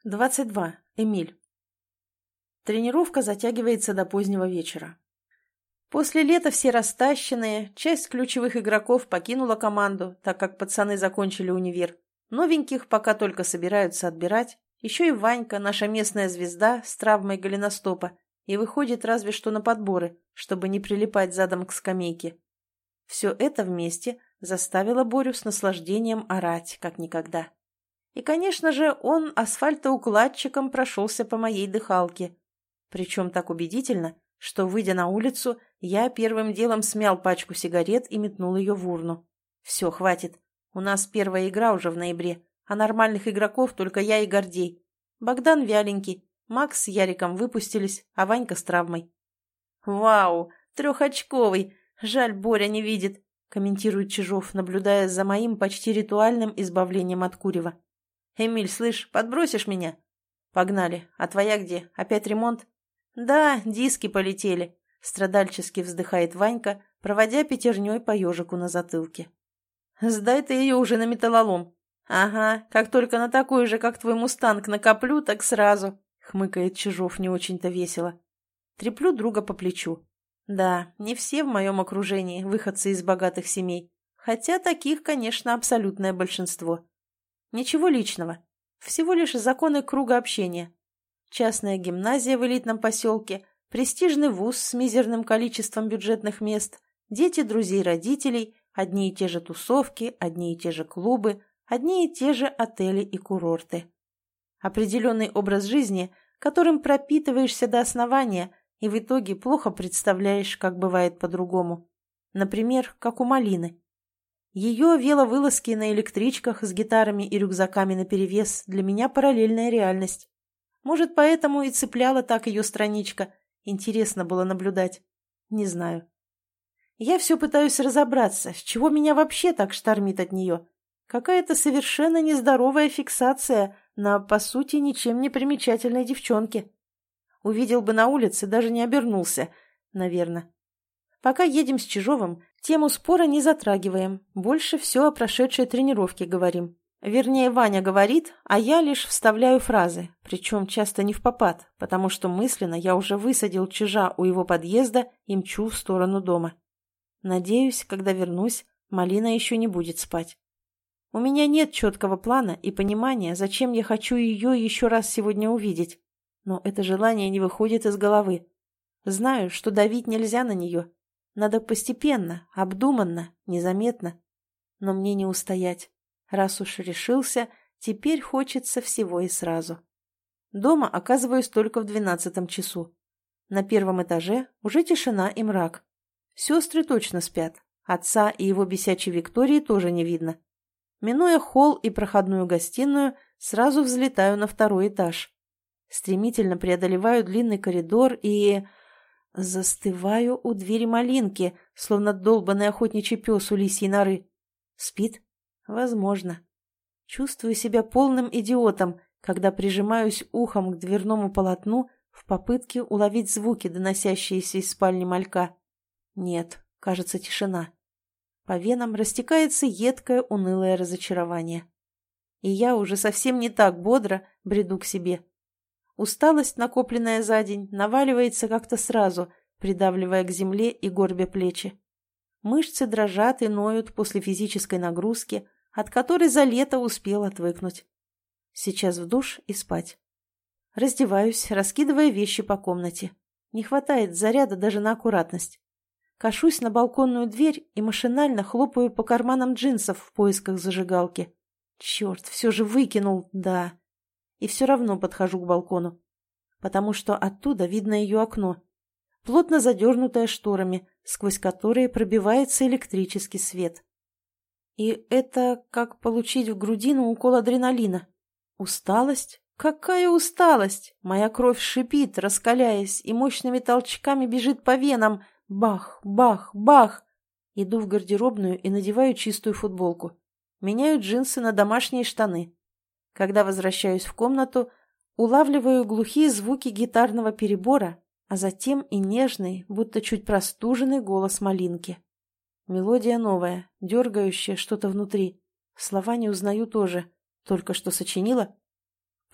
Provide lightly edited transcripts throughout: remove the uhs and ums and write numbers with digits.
22. Эмиль. Тренировка затягивается до позднего вечера. После лета все растащенные, часть ключевых игроков покинула команду, так как пацаны закончили универ. Новеньких пока только собираются отбирать. Еще и Ванька, наша местная звезда, с травмой голеностопа, и выходит разве что на подборы, чтобы не прилипать задом к скамейке. Все это вместе заставило Борю с наслаждением орать, как никогда. И, конечно же, он асфальтоукладчиком прошелся по моей дыхалке. Причем так убедительно, что, выйдя на улицу, я первым делом смял пачку сигарет и метнул ее в урну. Все, хватит. У нас первая игра уже в ноябре, а нормальных игроков только я и Гордей. Богдан вяленький, Макс с Яриком выпустились, а Ванька с травмой. «Вау, трехочковый! Жаль, Боря не видит», — комментирует Чижов, наблюдая за моим почти ритуальным избавлением от курева. «Эмиль, слышь, подбросишь меня?» «Погнали. А твоя где? Опять ремонт?» «Да, диски полетели», — страдальчески вздыхает Ванька, проводя пятерней по ежику на затылке. «Сдай ты ее уже на металлолом». «Ага, как только на такой же, как твой мустанг, накоплю, так сразу», — хмыкает Чижов не очень-то весело. Треплю друга по плечу. Да, не все в моем окружении выходцы из богатых семей, хотя таких, конечно, абсолютное большинство. Ничего личного. Всего лишь законы круга общения. Частная гимназия в элитном поселке, престижный вуз с мизерным количеством бюджетных мест, дети друзей родителей, одни и те же тусовки, одни и те же клубы, одни и те же отели и курорты. Определенный образ жизни, которым пропитываешься до основания и в итоге плохо представляешь, как бывает по-другому. Например, как у Малины. Ее веловылазки на электричках с гитарами и рюкзаками наперевес для меня параллельная реальность. Может, поэтому и цепляла так ее страничка. Интересно было наблюдать. Не знаю. Я все пытаюсь разобраться, с чего меня вообще так штормит от нее. Какая-то совершенно нездоровая фиксация на, по сути, ничем не примечательной девчонке. Увидел бы на улице, даже не обернулся, наверное. Пока едем с Чижовым, тему спора не затрагиваем, больше все о прошедшей тренировке говорим. Вернее, Ваня говорит, а я лишь вставляю фразы, причем часто не впопад, потому что мысленно я уже высадил Чижа у его подъезда и мчу в сторону дома. Надеюсь, когда вернусь, Малина еще не будет спать. У меня нет четкого плана и понимания, зачем я хочу ее еще раз сегодня увидеть, но это желание не выходит из головы. Знаю, что давить нельзя на нее. Надо постепенно, обдуманно, незаметно. Но мне не устоять. Раз уж решился, теперь хочется всего и сразу. Дома оказываюсь только в 12 часу. На первом этаже уже тишина и мрак. Сестры точно спят. Отца и его бесячей Виктории тоже не видно. Минуя холл и проходную гостиную, сразу взлетаю на второй этаж. Стремительно преодолеваю длинный коридор и... застываю у двери Малинки, словно долбаный охотничий пес у лисьей норы. Спит? Возможно. Чувствую себя полным идиотом, когда прижимаюсь ухом к дверному полотну в попытке уловить звуки, доносящиеся из спальни малька. Нет, кажется, тишина. По венам растекается едкое, унылое разочарование. И я уже совсем не так бодро бреду к себе. Усталость, накопленная за день, наваливается как-то сразу, придавливая к земле и горбя плечи. Мышцы дрожат и ноют после физической нагрузки, от которой за лето успел отвыкнуть. Сейчас в душ и спать. Раздеваюсь, раскидывая вещи по комнате. Не хватает заряда даже на аккуратность. Кашусь на балконную дверь и машинально хлопаю по карманам джинсов в поисках зажигалки. Черт, все же выкинул, да. И все равно подхожу к балкону, потому что оттуда видно ее окно, плотно задернутое шторами, сквозь которые пробивается электрический свет. И это как получить в грудину укол адреналина. Усталость? Какая усталость? Моя кровь шипит, раскаляясь, и мощными толчками бежит по венам. Бах, бах, бах! Иду в гардеробную и надеваю чистую футболку. Меняю джинсы на домашние штаны. Когда возвращаюсь в комнату, улавливаю глухие звуки гитарного перебора, а затем и нежный, будто чуть простуженный голос Малинки. Мелодия новая, дергающая что-то внутри. Слова не узнаю тоже. Только что сочинила?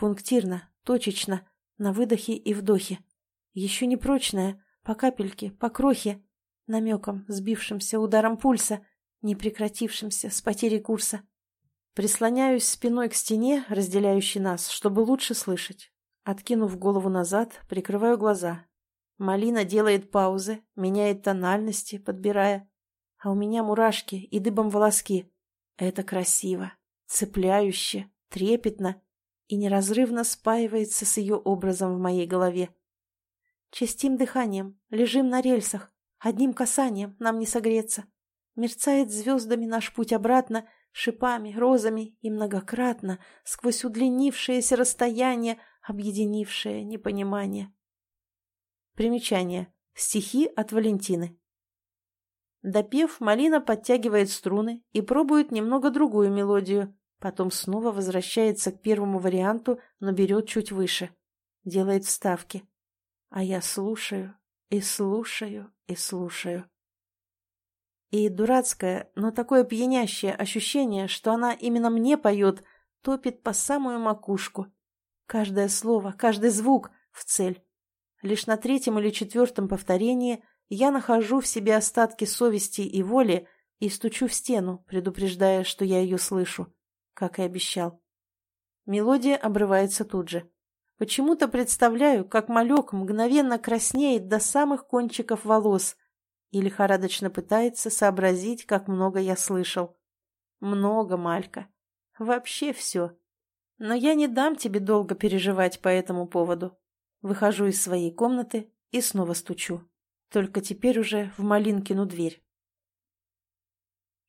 Пунктирно, точечно, на выдохе и вдохе. Еще не прочная, по капельке, по крохе, намеком, сбившимся ударом пульса, не прекратившимся с потерей курса. Прислоняюсь спиной к стене, разделяющей нас, чтобы лучше слышать. Откинув голову назад, прикрываю глаза. Малина делает паузы, меняет тональности, подбирая. А у меня мурашки и дыбом волоски. Это красиво, цепляюще, трепетно и неразрывно спаивается с ее образом в моей голове. Частым дыханием, лежим на рельсах, одним касанием нам не согреться. Мерцает звездами наш путь обратно, шипами, розами и многократно, сквозь удлинившееся расстояние, объединившее непонимание. Примечание. Стихи от Валентины. Допев, Малина подтягивает струны и пробует немного другую мелодию, потом снова возвращается к первому варианту, но берет чуть выше. Делает вставки. А я слушаю и слушаю и слушаю. И дурацкое, но такое пьянящее ощущение, что она именно мне поет, топит по самую макушку. Каждое слово, каждый звук в цель. Лишь на 3-м или 4-м повторении я нахожу в себе остатки совести и воли и стучу в стену, предупреждая, что я ее слышу, как и обещал. Мелодия обрывается тут же. Почему-то представляю, как малек мгновенно краснеет до самых кончиков волос и лихорадочно пытается сообразить, как много я слышал. Много, Малька. Вообще все. Но я не дам тебе долго переживать по этому поводу. Выхожу из своей комнаты и снова стучу. Только теперь уже в Малинкину дверь.